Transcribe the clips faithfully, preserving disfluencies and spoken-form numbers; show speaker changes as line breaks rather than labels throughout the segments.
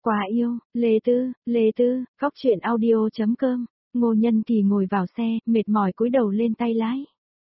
Quá yêu, Lê Tư, Lê Tư, góc chuyện audio.com, Ngô Nhân Kỳ ngồi vào xe, mệt mỏi cúi đầu lên tay lái.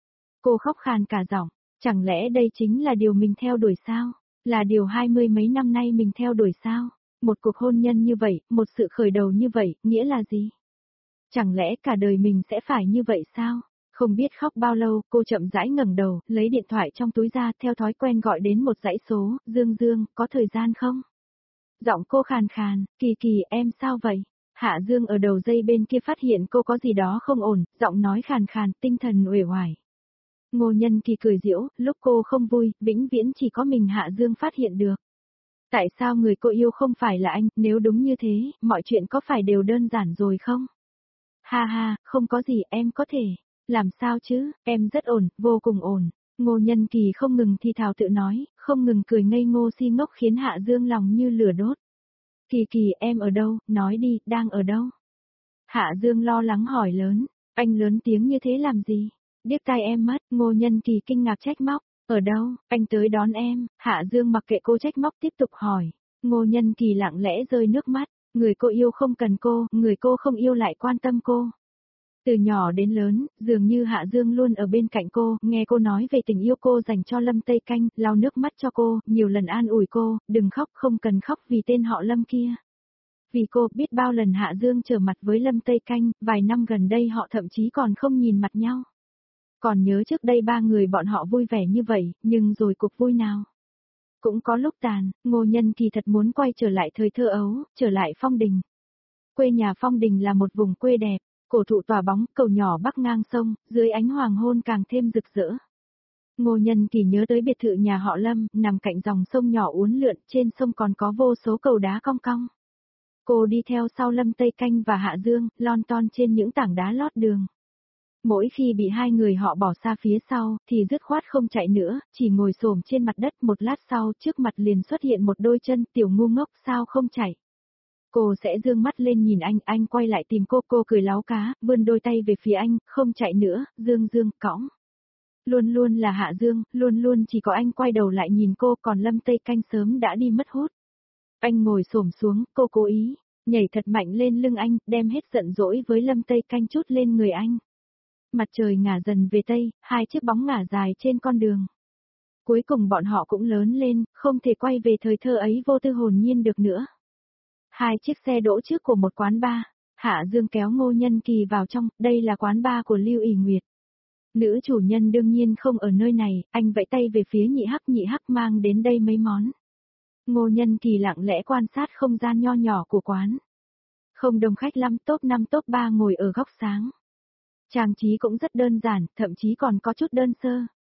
Cô khóc khàn cả giọng, chẳng lẽ đây chính là điều mình theo đuổi sao? Là điều hai mươi mấy năm nay mình theo đuổi sao? Một cuộc hôn nhân như vậy, một sự khởi đầu như vậy, nghĩa là gì? Chẳng lẽ cả đời mình sẽ phải như vậy sao? Không biết khóc bao lâu, cô chậm rãi ngẩng đầu, lấy điện thoại trong túi ra, theo thói quen gọi đến một dãy số, Dương Dương, có thời gian không? Giọng cô khàn khàn, Kỳ Kỳ em sao vậy? Hạ Dương ở đầu dây bên kia phát hiện cô có gì đó không ổn, giọng nói khàn khàn, tinh thần uể oải. Ngô Nhân Kỳ cười giễu, lúc cô không vui, vĩnh viễn chỉ có mình Hạ Dương phát hiện được. Tại sao người cô yêu không phải là anh, nếu đúng như thế, mọi chuyện có phải đều đơn giản rồi không? Ha ha, không có gì, em có thể. Làm sao chứ, em rất ổn, vô cùng ổn. Ngô Nhân Kỳ không ngừng thì thào tự nói, không ngừng cười ngây ngô si ngốc khiến Hạ Dương lòng như lửa đốt. Kỳ Kỳ em ở đâu, nói đi, đang ở đâu? Hạ Dương lo lắng hỏi lớn, anh lớn tiếng như thế làm gì? Điếc tai em mất, Ngô Nhân Kỳ kinh ngạc trách móc, ở đâu, anh tới đón em, Hạ Dương mặc kệ cô trách móc tiếp tục hỏi. Ngô Nhân Kỳ lặng lẽ rơi nước mắt, người cô yêu không cần cô, người cô không yêu lại quan tâm cô. Từ nhỏ đến lớn, dường như Hạ Dương luôn ở bên cạnh cô, nghe cô nói về tình yêu cô dành cho Lâm Tây Canh, lau nước mắt cho cô, nhiều lần an ủi cô, đừng khóc, không cần khóc vì tên họ Lâm kia. Vì cô biết bao lần Hạ Dương trở mặt với Lâm Tây Canh, vài năm gần đây họ thậm chí còn không nhìn mặt nhau. Còn nhớ trước đây ba người bọn họ vui vẻ như vậy, nhưng rồi cuộc vui nào? Cũng có lúc tàn, Ngô Nhân Kỳ thật muốn quay trở lại thời thơ ấu, trở lại Phong Đình. Quê nhà Phong Đình là một vùng quê đẹp. Cổ thụ tỏa bóng, cầu nhỏ bắc ngang sông, dưới ánh hoàng hôn càng thêm rực rỡ. Ngô Nhân Kỳ nhớ tới biệt thự nhà họ Lâm, nằm cạnh dòng sông nhỏ uốn lượn, trên sông còn có vô số cầu đá cong cong. Cô đi theo sau Lâm Tây Canh và Hạ Dương, lon ton trên những tảng đá lót đường. Mỗi khi bị hai người họ bỏ xa phía sau, thì dứt khoát không chạy nữa, chỉ ngồi xổm trên mặt đất, một lát sau, trước mặt liền xuất hiện một đôi chân, tiểu ngu ngốc sao không chạy. Cô sẽ dương mắt lên nhìn anh, anh quay lại tìm cô, cô cười láo cá, vươn đôi tay về phía anh, không chạy nữa, Dương Dương, cõng. Luôn luôn là Hạ Dương, luôn luôn chỉ có anh quay đầu lại nhìn cô, còn Lâm Tây Canh sớm đã đi mất hút. Anh ngồi xổm xuống, cô cố ý, nhảy thật mạnh lên lưng anh, đem hết giận dỗi với Lâm Tây Canh chút lên người anh. Mặt trời ngả dần về Tây, hai chiếc bóng ngả dài trên con đường. Cuối cùng bọn họ cũng lớn lên, không thể quay về thời thơ ấy vô tư hồn nhiên được nữa. Hai chiếc xe đỗ trước của một quán bar, Hạ Dương kéo Ngô Nhân Kỳ vào trong, đây là quán bar của Lưu ỷ Nguyệt. Nữ chủ nhân đương nhiên không ở nơi này, anh vẫy tay về phía Nhị Hắc, Nhị Hắc mang đến đây mấy món. Ngô Nhân Kỳ lặng lẽ quan sát không gian nho nhỏ của quán. Không đông khách lắm, top năm top ba ngồi ở góc sáng. Trang trí cũng rất đơn giản, thậm chí còn có chút đơn sơ.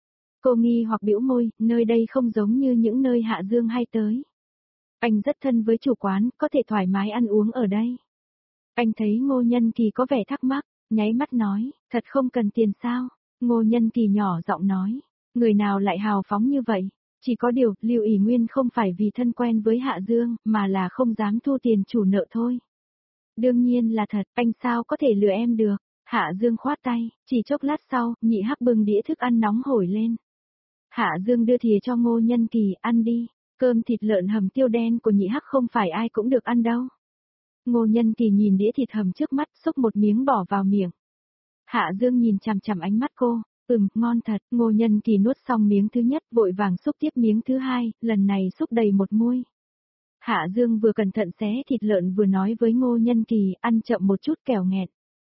Cô nghi hoặc bĩu môi, nơi đây không giống như những nơi Hạ Dương hay tới. Anh rất thân với chủ quán, có thể thoải mái ăn uống ở đây. Anh thấy Ngô Nhân Kỳ có vẻ thắc mắc, nháy mắt nói, thật không cần tiền sao? Ngô Nhân Kỳ nhỏ giọng nói, người nào lại hào phóng như vậy? Chỉ có điều, Lưu ỷ Nguyên không phải vì thân quen với Hạ Dương, mà là không dám thu tiền chủ nợ thôi. Đương nhiên là thật, anh sao có thể lừa em được? Hạ Dương khoát tay, chỉ chốc lát sau, Nhị Hắc bưng đĩa thức ăn nóng hổi lên. Hạ Dương đưa thìa cho Ngô Nhân Kỳ, ăn đi. Cơm thịt lợn hầm tiêu đen của Nhị Hắc không phải ai cũng được ăn đâu. Ngô Nhân Kỳ nhìn đĩa thịt hầm trước mắt, xúc một miếng bỏ vào miệng. Hạ Dương nhìn chằm chằm ánh mắt cô, ừm, ngon thật. Ngô Nhân Kỳ nuốt xong miếng thứ nhất, vội vàng xúc tiếp miếng thứ hai, lần này xúc đầy một muôi. Hạ Dương vừa cẩn thận xé thịt lợn vừa nói với Ngô Nhân Kỳ, ăn chậm một chút kẻo nghẹn.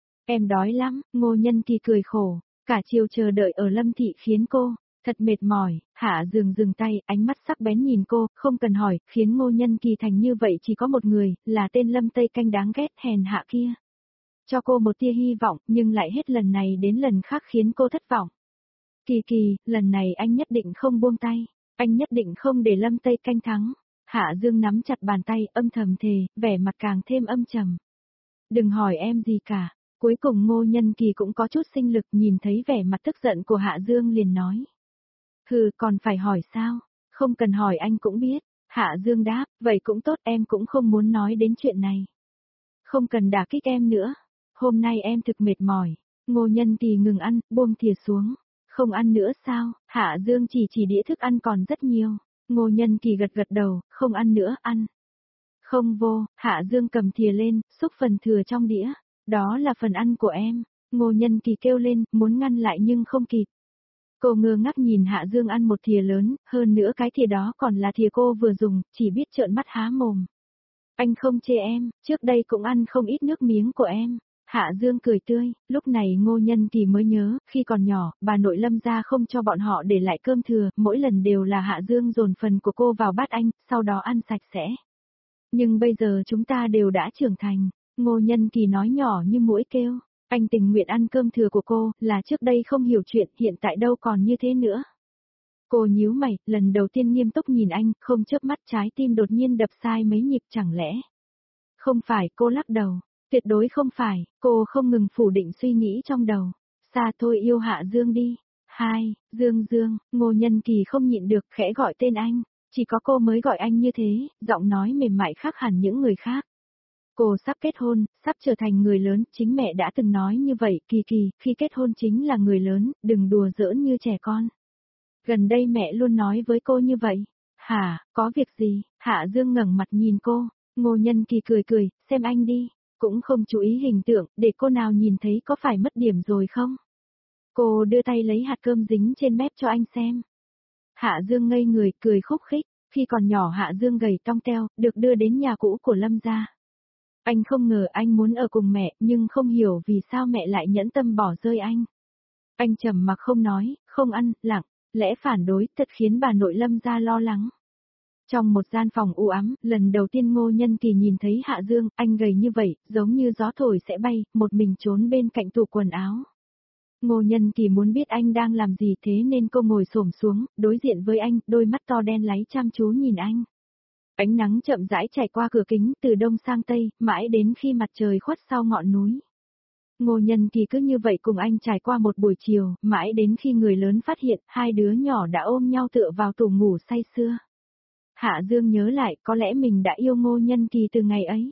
Em đói lắm, Ngô Nhân Kỳ cười khổ, cả chiều chờ đợi ở Lâm Thị khiến cô thật mệt mỏi. Hạ Dương dừng tay, ánh mắt sắc bén nhìn cô, không cần hỏi, khiến Ngô Nhân Kỳ thành như vậy chỉ có một người, là tên Lâm Tây Canh đáng ghét hèn hạ kia. Cho cô một tia hy vọng, nhưng lại hết lần này đến lần khác khiến cô thất vọng. Kỳ Kỳ, lần này anh nhất định không buông tay, anh nhất định không để Lâm Tây Canh thắng. Hạ Dương nắm chặt bàn tay, âm thầm thề, vẻ mặt càng thêm âm trầm. Đừng hỏi em gì cả. Cuối cùng Ngô Nhân Kỳ cũng có chút sinh lực, nhìn thấy vẻ mặt tức giận của Hạ Dương liền nói. Hừ, còn phải hỏi sao? Không cần hỏi anh cũng biết. Hạ Dương đáp, vậy cũng tốt, em cũng không muốn nói đến chuyện này. Không cần đả kích em nữa. Hôm nay em thực mệt mỏi. Ngô Nhân Kỳ ngừng ăn, buông thìa xuống. Không ăn nữa sao? Hạ Dương chỉ chỉ đĩa thức ăn còn rất nhiều. Ngô Nhân Kỳ gật gật đầu, không ăn nữa, ăn. Không vô, Hạ Dương cầm thìa lên, xúc phần thừa trong đĩa. Đó là phần ăn của em. Ngô Nhân Kỳ kêu lên, muốn ngăn lại nhưng không kịp. Cô ngơ ngác nhìn Hạ Dương ăn một thìa lớn, hơn nữa cái thìa đó còn là thìa cô vừa dùng, chỉ biết trợn mắt há mồm. Anh không chê em, trước đây cũng ăn không ít nước miếng của em. Hạ Dương cười tươi, lúc này Ngô Nhân Kỳ mới nhớ, khi còn nhỏ, bà nội Lâm gia không cho bọn họ để lại cơm thừa, mỗi lần đều là Hạ Dương dồn phần của cô vào bát anh, sau đó ăn sạch sẽ. Nhưng bây giờ chúng ta đều đã trưởng thành, Ngô Nhân Kỳ nói nhỏ như muỗi kêu, anh tình nguyện ăn cơm thừa của cô, là trước đây không hiểu chuyện, hiện tại đâu còn như thế nữa. Cô nhíu mày, lần đầu tiên nghiêm túc nhìn anh, không chớp mắt, trái tim đột nhiên đập sai mấy nhịp, chẳng lẽ? Không phải, cô lắc đầu. Tuyệt đối không phải, cô không ngừng phủ định suy nghĩ trong đầu. Xa thôi, yêu Hạ Dương đi. Hai, Dương Dương, Ngô Nhân Kỳ không nhịn được khẽ gọi tên anh. Chỉ có cô mới gọi anh như thế, giọng nói mềm mại khác hẳn những người khác. Cô sắp kết hôn, sắp trở thành người lớn, chính mẹ đã từng nói như vậy, Kỳ Kỳ, khi kết hôn chính là người lớn, đừng đùa giỡn như trẻ con. Gần đây mẹ luôn nói với cô như vậy. Hả, có việc gì? Hạ Dương ngẩng mặt nhìn cô, Ngô Nhân Kỳ cười cười, xem anh đi. Cũng không chú ý hình tượng, để cô nào nhìn thấy có phải mất điểm rồi không? Cô đưa tay lấy hạt cơm dính trên mép cho anh xem. Hạ Dương ngây người, cười khúc khích, khi còn nhỏ Hạ Dương gầy tong teo, được đưa đến nhà cũ của Lâm gia. Anh không ngờ anh muốn ở cùng mẹ, nhưng không hiểu vì sao mẹ lại nhẫn tâm bỏ rơi anh. Anh trầm mặc không nói, không ăn, lặng, lẽ phản đối, thật khiến bà nội Lâm gia lo lắng. Trong một gian phòng u ám, lần đầu tiên Ngô Nhân Kỳ nhìn thấy Hạ Dương, anh gầy như vậy, giống như gió thổi sẽ bay, một mình trốn bên cạnh tủ quần áo. Ngô Nhân Kỳ muốn biết anh đang làm gì, thế nên cô ngồi xổm xuống, đối diện với anh, đôi mắt to đen láy chăm chú nhìn anh. Ánh nắng chậm rãi trải qua cửa kính, từ đông sang tây, mãi đến khi mặt trời khuất sau ngọn núi. Ngô Nhân Kỳ cứ như vậy cùng anh trải qua một buổi chiều, mãi đến khi người lớn phát hiện, hai đứa nhỏ đã ôm nhau tựa vào tủ ngủ say sưa. Hạ Dương nhớ lại, có lẽ mình đã yêu Ngô Nhân Kỳ từ ngày ấy.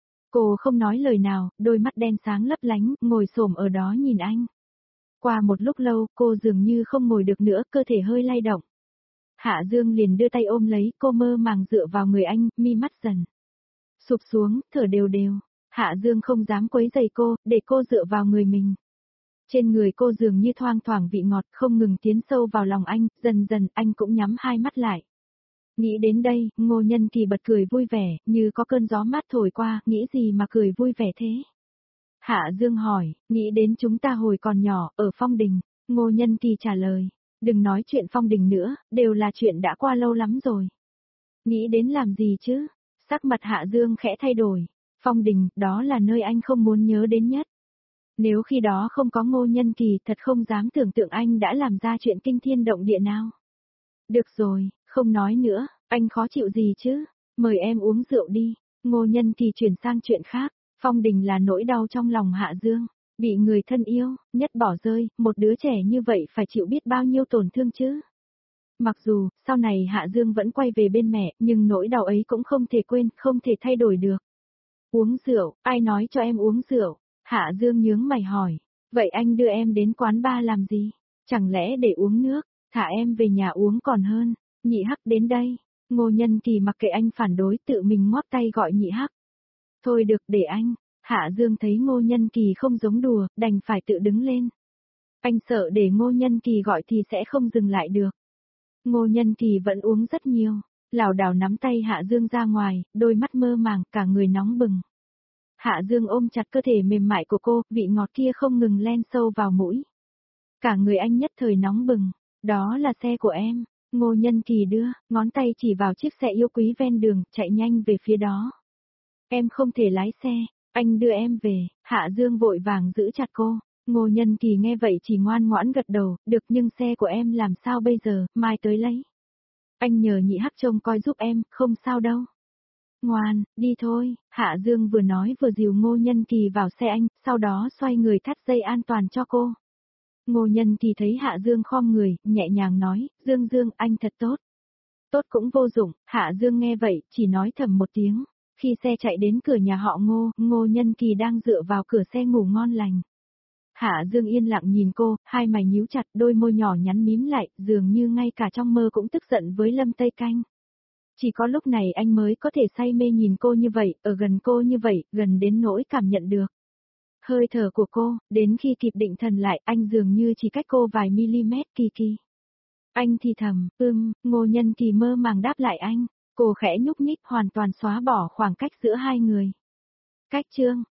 Cô không nói lời nào, đôi mắt đen sáng lấp lánh, ngồi xổm ở đó nhìn anh. Qua một lúc lâu, cô dường như không ngồi được nữa, cơ thể hơi lay động. Hạ Dương liền đưa tay ôm lấy, cô mơ màng dựa vào người anh, mi mắt dần sụp xuống, thở đều đều. Hạ Dương không dám quấy rầy cô, để cô dựa vào người mình. Trên người cô dường như thoang thoảng vị ngọt, không ngừng tiến sâu vào lòng anh, dần dần anh cũng nhắm hai mắt lại. Nghĩ đến đây, Ngô Nhân Kỳ bật cười vui vẻ, như có cơn gió mát thổi qua, nghĩ gì mà cười vui vẻ thế? Hạ Dương hỏi, nghĩ đến chúng ta hồi còn nhỏ, ở Phong Đình. Ngô Nhân Kỳ trả lời, đừng nói chuyện Phong Đình nữa, đều là chuyện đã qua lâu lắm rồi. Nghĩ đến làm gì chứ? Sắc mặt Hạ Dương khẽ thay đổi. Phong Đình, đó là nơi anh không muốn nhớ đến nhất. Nếu khi đó không có Ngô Nhân Kỳ, thật không dám tưởng tượng anh đã làm ra chuyện kinh thiên động địa nào. Được rồi, không nói nữa, anh khó chịu gì chứ? Mời em uống rượu đi. Ngô Nhân Kỳ chuyển sang chuyện khác. Phong Đình là nỗi đau trong lòng Hạ Dương. Bị người thân yêu, nhất bỏ rơi, một đứa trẻ như vậy phải chịu biết bao nhiêu tổn thương chứ. Mặc dù, sau này Hạ Dương vẫn quay về bên mẹ, nhưng nỗi đau ấy cũng không thể quên, không thể thay đổi được. Uống rượu, ai nói cho em uống rượu? Hạ Dương nhướng mày hỏi. Vậy anh đưa em đến quán bar làm gì? Chẳng lẽ để uống nước, thả em về nhà uống còn hơn. Nhị Hắc đến đây. Ngô Nhân Kỳ mặc kệ anh phản đối, tự mình ngoắc tay gọi Nhị Hắc. Thôi được, để anh. Hạ Dương thấy Ngô Nhân Kỳ không giống đùa, đành phải tự đứng lên. Anh sợ để Ngô Nhân Kỳ gọi thì sẽ không dừng lại được. Ngô Nhân Kỳ vẫn uống rất nhiều, lảo đảo nắm tay Hạ Dương ra ngoài, đôi mắt mơ màng, cả người nóng bừng. Hạ Dương ôm chặt cơ thể mềm mại của cô, vị ngọt kia không ngừng len sâu vào mũi. Cả người anh nhất thời nóng bừng, đó là xe của em. Ngô Nhân Kỳ đưa, ngón tay chỉ vào chiếc xe yêu quý ven đường, chạy nhanh về phía đó. Em không thể lái xe, anh đưa em về. Hạ Dương vội vàng giữ chặt cô. Ngô Nhân Kỳ nghe vậy chỉ ngoan ngoãn gật đầu, được, nhưng xe của em làm sao bây giờ, mai tới lấy. Anh nhờ Nhị Hắc trông coi giúp em, không sao đâu. Ngoan, đi thôi. Hạ Dương vừa nói vừa dìu Ngô Nhân Kỳ vào xe anh, sau đó xoay người thắt dây an toàn cho cô. Ngô Nhân Kỳ thấy Hạ Dương khom người, nhẹ nhàng nói, Dương Dương, anh thật tốt. Tốt cũng vô dụng. Hạ Dương nghe vậy, chỉ nói thầm một tiếng. Khi xe chạy đến cửa nhà họ Ngô, Ngô Nhân Kỳ đang dựa vào cửa xe ngủ ngon lành. Hạ Dương yên lặng nhìn cô, hai mày nhíu chặt, đôi môi nhỏ nhắn mím lại, dường như ngay cả trong mơ cũng tức giận với Lâm Tây Canh. Chỉ có lúc này anh mới có thể say mê nhìn cô như vậy, ở gần cô như vậy, gần đến nỗi cảm nhận được hơi thở của cô, đến khi kịp định thần lại, anh dường như chỉ cách cô vài mm. Kỳ Kỳ. Anh thì thầm, ưm, Ngô Nhân Kỳ mơ màng đáp lại anh, cô khẽ nhúc nhích hoàn toàn xóa bỏ khoảng cách giữa hai người. Cách chương